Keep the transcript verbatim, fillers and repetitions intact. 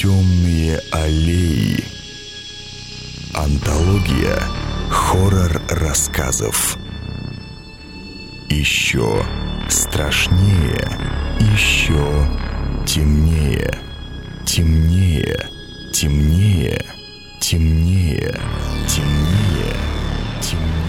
Темные аллеи. Антология хоррор-рассказов. Еще страшнее, еще темнее, темнее, темнее, темнее, темнее, темнее.